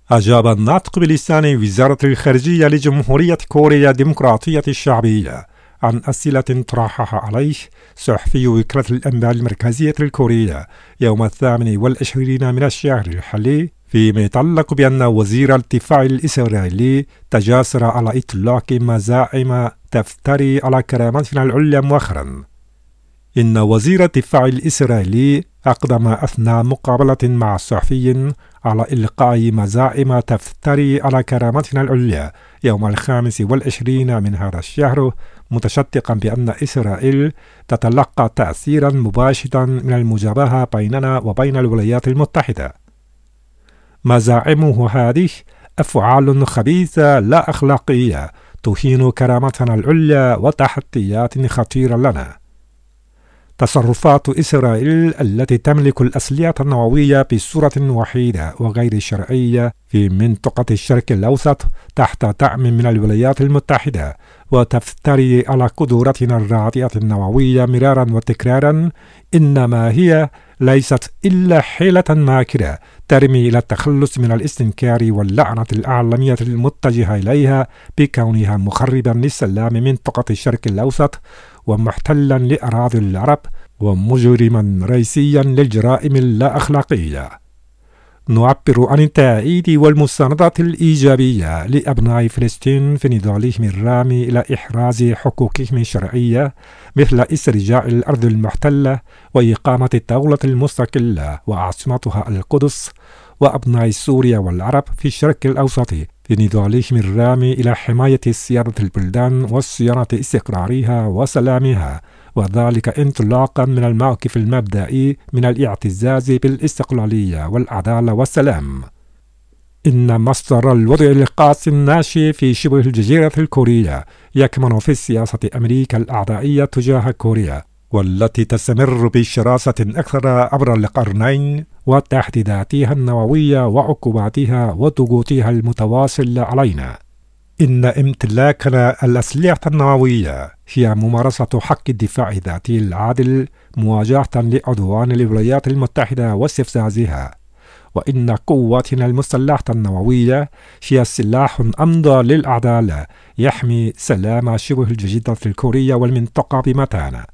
أجاب الناطق بلسان وزارة الخارجية لجمهورية كوريا الديمقراطية الشعبية عن أسئلة طرحها عليه صحفي وكالة الأنباء المركزية الكورية يوم 28 من الشهر الحالي، فيما يتعلق بأن وزير الدفاع الإسرائيلي تجاسر على إطلاق مزاعم تفتري على كرامتنا العليا مؤخرا. إن وزير الدفاع الإسرائيلي أقدم أثناء مقابلة مع صحفي على إلقاء مزاعم تفتري على كرامتنا العليا يوم 25 من هذا الشهر، متشدقا بأن إسرائيل تتلقى تأثيرا مباشرا من المجابهة بيننا وبين الولايات المتحدة. مزاعمه هذه أفعال خبيثة لا أخلاقية تهين كرامتنا العليا وتحديات خطيرة لنا. تصرفات إسرائيل التي تملك الأسلحة النووية بصورة وحيدة وغير شرعية في منطقة الشرق الأوسط تحت دعم من الولايات المتحدة وتفتري على قدرتنا الرادعة النووية مرارا وتكرارا، إنما هي ليست إلا حيلة ماكرة ترمي إلى التخلص من الاستنكار واللعنة العالمية المتجهة إليها بكونها مخربا للسلام منطقة الشرق الأوسط ومحتلا لأراضي العرب ومجرما رئيسيا للجرائم اللا أخلاقية. نعبر عن التأييد والمساندة الإيجابية لأبناء فلسطين في نضالهم الرامي إلى إحراز حقوقهم الشرعية، مثل استرجاع الأرض المحتلة وإقامة الدولة المستقلة وعاصمتها القدس، وأبناء سوريا والعرب في الشرق الأوسط في نضالهم الرامي إلى حماية سيادة البلدان وصيانة استقرارها وسلامها، وذلك انطلاقا من الموقف المبدئي من الاعتزاز بالاستقلالية والعدالة والسلام. إن مصدر الوضع القاسي الناشئ في شبه الجزيرة الكورية يكمن في سياسة أمريكا الأعدائية تجاه كوريا، والتي تستمر بشراسة أكثر عبر القرنين، وتهديداتها النووية وعقوباتها وضغوطها المتواصلة علينا. إن امتلاكنا الأسلحة النووية هي ممارسة حق الدفاع الذاتي العادل مواجهة لعدوان الولايات المتحدة واستفزازها، وإن قواتنا المسلحة النووية هي سلاح أمضى للعدالة يحمي سلام شبه الجزيرة الكورية والمنطقة بمتانة.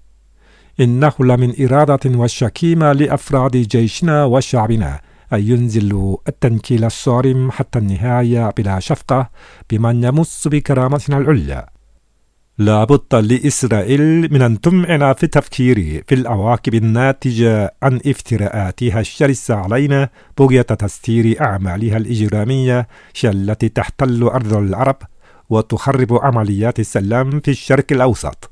إنه لمن إرادة وشكيمة لأفراد جيشنا وشعبنا أن ينزلوا التنكيل الصارم حتى النهاية بلا شفقة بمن يمس بكرامتنا العليا. لا بد لإسرائيل من أن تمعن في التفكير في العواقب الناتجة عن افتراءاتها الشرسة علينا بغية تستير أعمالها الإجرامية التي تحتل أرض العرب وتخرب عمليات السلام في الشرق الأوسط.